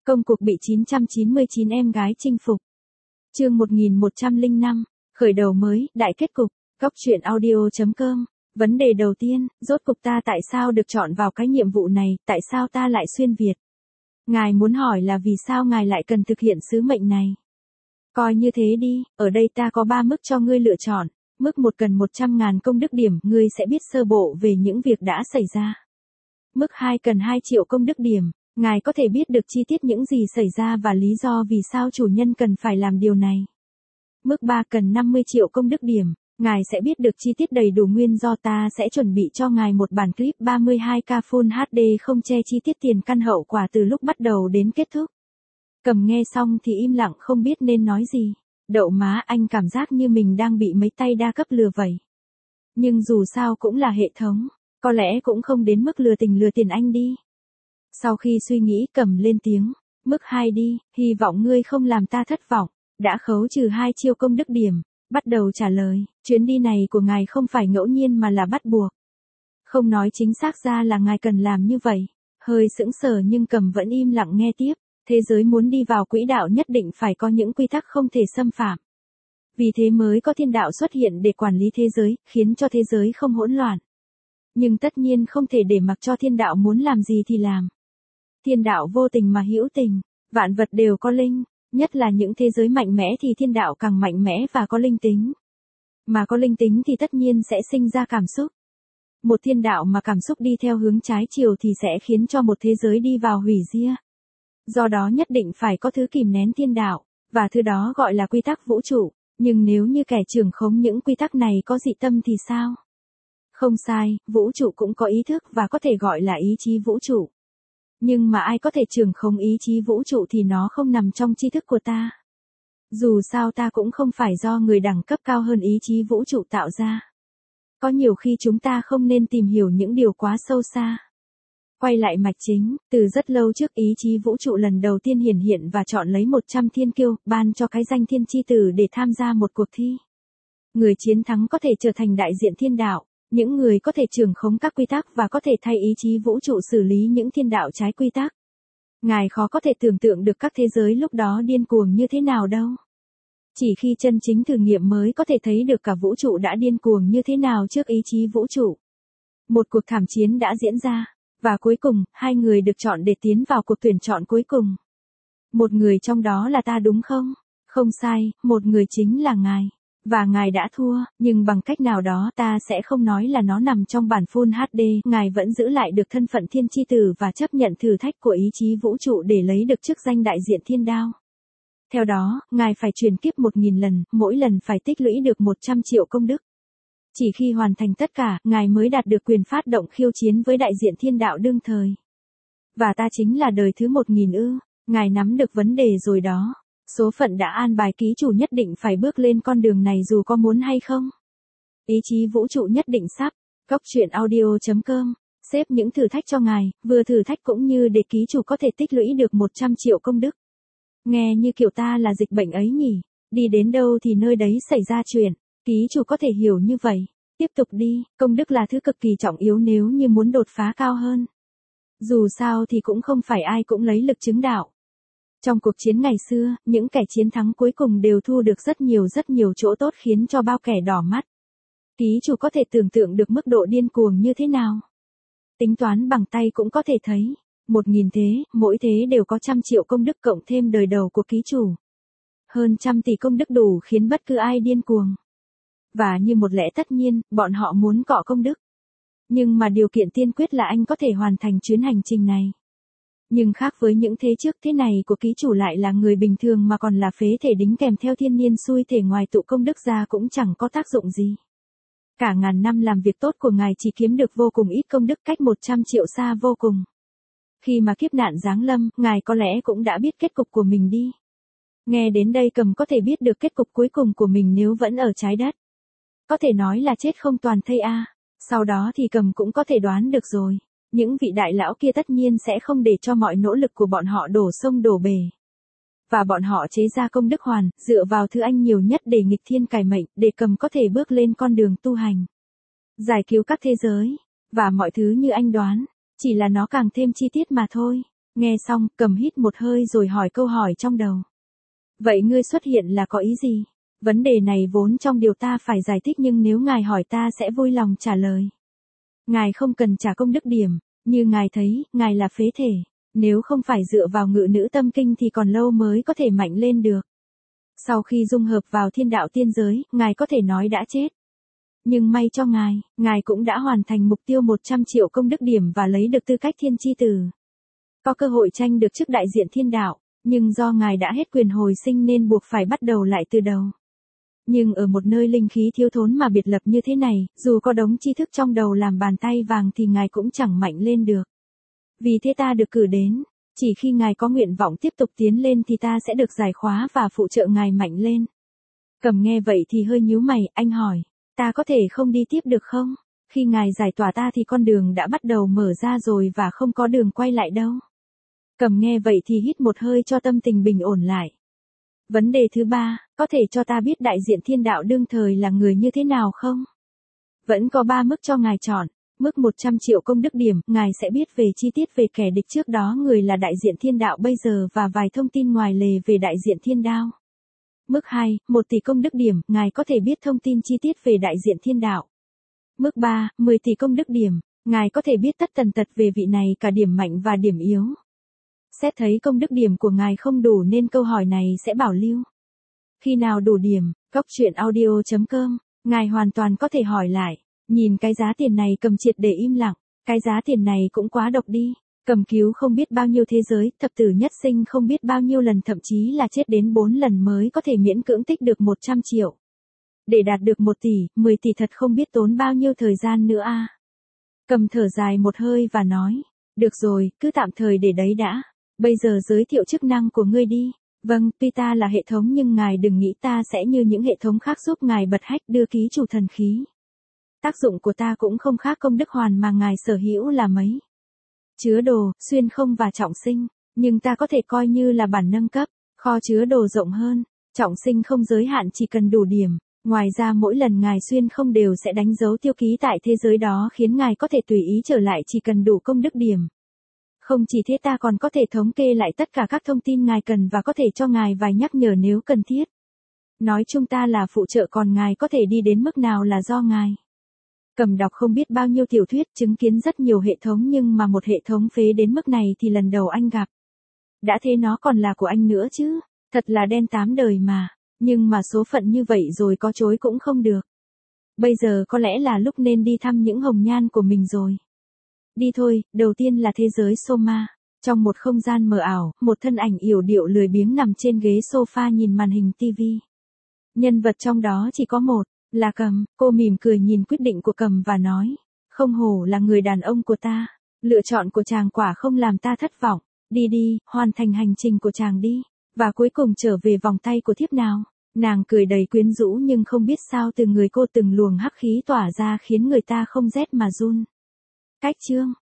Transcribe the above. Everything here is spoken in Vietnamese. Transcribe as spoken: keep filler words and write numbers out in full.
Công cuộc bị chín trăm chín mươi chín em gái chinh phục. Chương một nghìn một trăm lẻ năm, khởi đầu mới, đại kết cục, góc truyện audio chấm com. Vấn đề đầu tiên, rốt cục ta tại sao được chọn vào cái nhiệm vụ này, tại sao ta lại xuyên Việt? Ngài muốn hỏi là vì sao ngài lại cần thực hiện sứ mệnh này? Coi như thế đi, ở đây ta có ba mức cho ngươi lựa chọn. Mức một cần một trăm ngàn công đức điểm, ngươi sẽ biết sơ bộ về những việc đã xảy ra. Mức hai cần hai triệu công đức điểm, ngài có thể biết được chi tiết những gì xảy ra và lý do vì sao chủ nhân cần phải làm điều này. Mức ba cần năm mươi triệu công đức điểm, ngài sẽ biết được chi tiết đầy đủ nguyên do ta sẽ chuẩn bị cho ngài một bản clip ba mươi hai K Full hát đê không che chi tiết tiền căn hậu quả từ lúc bắt đầu đến kết thúc. Cầm nghe xong thì im lặng không biết nên nói gì. Đậu má, anh cảm giác như mình đang bị mấy tay đa cấp lừa vậy. Nhưng dù sao cũng là hệ thống, có lẽ cũng không đến mức lừa tình lừa tiền anh đi. Sau khi suy nghĩ Cầm lên tiếng, mức hai đi, hy vọng ngươi không làm ta thất vọng, đã khấu trừ hai triệu công đức điểm, bắt đầu trả lời, chuyến đi này của ngài không phải ngẫu nhiên mà là bắt buộc. Không nói chính xác ra là ngài cần làm như vậy, hơi sững sờ nhưng Cầm vẫn im lặng nghe tiếp. Thế giới muốn đi vào quỹ đạo nhất định phải có những quy tắc không thể xâm phạm. Vì thế mới có thiên đạo xuất hiện để quản lý thế giới, khiến cho thế giới không hỗn loạn. Nhưng tất nhiên không thể để mặc cho thiên đạo muốn làm gì thì làm. Thiên đạo vô tình mà hữu tình, vạn vật đều có linh, nhất là những thế giới mạnh mẽ thì thiên đạo càng mạnh mẽ và có linh tính. Mà có linh tính thì tất nhiên sẽ sinh ra cảm xúc. Một thiên đạo mà cảm xúc đi theo hướng trái chiều thì sẽ khiến cho một thế giới đi vào hủy diệt. Do đó nhất định phải có thứ kìm nén thiên đạo, và thứ đó gọi là quy tắc vũ trụ, nhưng nếu như kẻ trưởng khống những quy tắc này có dị tâm thì sao? Không sai, vũ trụ cũng có ý thức và có thể gọi là ý chí vũ trụ. Nhưng mà ai có thể trưởng khống ý chí vũ trụ thì nó không nằm trong tri thức của ta. Dù sao ta cũng không phải do người đẳng cấp cao hơn ý chí vũ trụ tạo ra. Có nhiều khi chúng ta không nên tìm hiểu những điều quá sâu xa. Quay lại mạch chính, từ rất lâu trước ý chí vũ trụ lần đầu tiên hiển hiện và chọn lấy một trăm thiên kiêu, ban cho cái danh thiên chi tử để tham gia một cuộc thi. Người chiến thắng có thể trở thành đại diện thiên đạo, những người có thể trưởng khống các quy tắc và có thể thay ý chí vũ trụ xử lý những thiên đạo trái quy tắc. Ngài khó có thể tưởng tượng được các thế giới lúc đó điên cuồng như thế nào đâu. Chỉ khi chân chính thử nghiệm mới có thể thấy được cả vũ trụ đã điên cuồng như thế nào trước ý chí vũ trụ. Một cuộc thảm chiến đã diễn ra. Và cuối cùng, hai người được chọn để tiến vào cuộc tuyển chọn cuối cùng. Một người trong đó là ta đúng không? Không sai, một người chính là ngài. Và ngài đã thua, nhưng bằng cách nào đó ta sẽ không nói là nó nằm trong bản Full hát đê. Ngài vẫn giữ lại được thân phận thiên chi tử và chấp nhận thử thách của ý chí vũ trụ để lấy được chức danh đại diện thiên đao. Theo đó, ngài phải chuyển kiếp một nghìn lần, mỗi lần phải tích lũy được một trăm triệu công đức. Chỉ khi hoàn thành tất cả, ngài mới đạt được quyền phát động khiêu chiến với đại diện thiên đạo đương thời. Và ta chính là đời thứ một nghìn ư, ngài nắm được vấn đề rồi đó. Số phận đã an bài ký chủ nhất định phải bước lên con đường này dù có muốn hay không. Ý chí vũ trụ nhất định sắp, góc truyện audio chấm com, xếp những thử thách cho ngài, vừa thử thách cũng như để ký chủ có thể tích lũy được một trăm triệu công đức. Nghe như kiểu ta là dịch bệnh ấy nhỉ, đi đến đâu thì nơi đấy xảy ra chuyện. Ký chủ có thể hiểu như vậy. Tiếp tục đi, công đức là thứ cực kỳ trọng yếu nếu như muốn đột phá cao hơn. Dù sao thì cũng không phải ai cũng lấy lực chứng đạo. Trong cuộc chiến ngày xưa, những kẻ chiến thắng cuối cùng đều thu được rất nhiều rất nhiều chỗ tốt khiến cho bao kẻ đỏ mắt. Ký chủ có thể tưởng tượng được mức độ điên cuồng như thế nào. Tính toán bằng tay cũng có thể thấy. Một nghìn thế, mỗi thế đều có trăm triệu công đức cộng thêm đời đầu của ký chủ. Hơn trăm tỷ công đức đủ khiến bất cứ ai điên cuồng. Và như một lẽ tất nhiên, bọn họ muốn cọ công đức. Nhưng mà điều kiện tiên quyết là anh có thể hoàn thành chuyến hành trình này. Nhưng khác với những thế trước, thế này của ký chủ lại là người bình thường mà còn là phế thể đính kèm theo thiên niên xui thể, ngoài tụ công đức ra cũng chẳng có tác dụng gì. Cả ngàn năm làm việc tốt của ngài chỉ kiếm được vô cùng ít công đức, cách một trăm triệu xa vô cùng. Khi mà kiếp nạn giáng lâm, ngài có lẽ cũng đã biết kết cục của mình đi. Nghe đến đây Cầm có thể biết được kết cục cuối cùng của mình nếu vẫn ở trái đất. Có thể nói là chết không toàn thây a. À. Sau đó thì Cầm cũng có thể đoán được rồi. Những vị đại lão kia tất nhiên sẽ không để cho mọi nỗ lực của bọn họ đổ sông đổ bể. Và bọn họ chế ra công đức hoàn, dựa vào thứ anh nhiều nhất để nghịch thiên cải mệnh, để Cầm có thể bước lên con đường tu hành. Giải cứu các thế giới. Và mọi thứ như anh đoán. Chỉ là nó càng thêm chi tiết mà thôi. Nghe xong, Cầm hít một hơi rồi hỏi câu hỏi trong đầu. Vậy ngươi xuất hiện là có ý gì? Vấn đề này vốn trong điều ta phải giải thích nhưng nếu ngài hỏi ta sẽ vui lòng trả lời. Ngài không cần trả công đức điểm, như ngài thấy, ngài là phế thể. Nếu không phải dựa vào ngự nữ tâm kinh thì còn lâu mới có thể mạnh lên được. Sau khi dung hợp vào thiên đạo tiên giới, ngài có thể nói đã chết. Nhưng may cho ngài, ngài cũng đã hoàn thành mục tiêu một trăm triệu công đức điểm và lấy được tư cách thiên chi tử. Có cơ hội tranh được chức đại diện thiên đạo, nhưng do ngài đã hết quyền hồi sinh nên buộc phải bắt đầu lại từ đầu. Nhưng ở một nơi linh khí thiếu thốn mà biệt lập như thế này, dù có đống tri thức trong đầu làm bàn tay vàng thì ngài cũng chẳng mạnh lên được. Vì thế ta được cử đến, chỉ khi ngài có nguyện vọng tiếp tục tiến lên thì ta sẽ được giải khóa và phụ trợ ngài mạnh lên. Cầm nghe vậy thì hơi nhíu mày, anh hỏi, ta có thể không đi tiếp được không? Khi ngài giải tỏa ta thì con đường đã bắt đầu mở ra rồi và không có đường quay lại đâu. Cầm nghe vậy thì hít một hơi cho tâm tình bình ổn lại. Vấn đề thứ ba, có thể cho ta biết đại diện thiên đạo đương thời là người như thế nào không? Vẫn có ba mức cho ngài chọn. Mức một trăm triệu công đức điểm, ngài sẽ biết về chi tiết về kẻ địch trước đó người là đại diện thiên đạo bây giờ và vài thông tin ngoài lề về đại diện thiên đạo. Mức hai, một tỷ công đức điểm, ngài có thể biết thông tin chi tiết về đại diện thiên đạo. Mức ba, mười tỷ công đức điểm, ngài có thể biết tất tần tật về vị này cả điểm mạnh và điểm yếu. Xét thấy công đức điểm của ngài không đủ nên câu hỏi này sẽ bảo lưu. Khi nào đủ điểm, góc truyện audio chấm com, ngài hoàn toàn có thể hỏi lại. Nhìn cái giá tiền này Cầm triệt để im lặng, cái giá tiền này cũng quá độc đi. Cầm cứu không biết bao nhiêu thế giới, thập tử nhất sinh không biết bao nhiêu lần thậm chí là chết đến bốn lần mới có thể miễn cưỡng tích được một trăm triệu. Để đạt được một tỷ, mười tỷ thật không biết tốn bao nhiêu thời gian nữa a. Cầm thở dài một hơi và nói, được rồi, cứ tạm thời để đấy đã. Bây giờ giới thiệu chức năng của ngươi đi. Vâng, tuy ta là hệ thống nhưng ngài đừng nghĩ ta sẽ như những hệ thống khác giúp ngài bật hách đưa ký chủ thần khí. Tác dụng của ta cũng không khác công đức hoàn mà ngài sở hữu là mấy. Chứa đồ, xuyên không và trọng sinh, nhưng ta có thể coi như là bản nâng cấp, kho chứa đồ rộng hơn, trọng sinh không giới hạn chỉ cần đủ điểm. Ngoài ra mỗi lần ngài xuyên không đều sẽ đánh dấu tiêu ký tại thế giới đó khiến ngài có thể tùy ý trở lại chỉ cần đủ công đức điểm. Không chỉ thế ta còn có thể thống kê lại tất cả các thông tin ngài cần và có thể cho ngài vài nhắc nhở nếu cần thiết. Nói chung ta là phụ trợ còn ngài có thể đi đến mức nào là do ngài. Cầm đọc không biết bao nhiêu tiểu thuyết chứng kiến rất nhiều hệ thống nhưng mà một hệ thống phế đến mức này thì lần đầu anh gặp. Đã thế nó còn là của anh nữa chứ, thật là đen tám đời mà, nhưng mà số phận như vậy rồi có chối cũng không được. Bây giờ có lẽ là lúc nên đi thăm những hồng nhan của mình rồi. Đi thôi, đầu tiên là thế giới Soma. Trong một không gian mờ ảo, một thân ảnh yểu điệu lười biếng nằm trên ghế sofa nhìn màn hình tivi. Nhân vật trong đó chỉ có một, là Cầm. Cô mỉm cười nhìn quyết định của Cầm và nói, không hổ là người đàn ông của ta. Lựa chọn của chàng quả không làm ta thất vọng. Đi đi, hoàn thành hành trình của chàng đi. Và cuối cùng trở về vòng tay của thiếp nào. Nàng cười đầy quyến rũ nhưng không biết sao từ người cô từng luồng hắc khí tỏa ra khiến người ta không rét mà run. Cách chương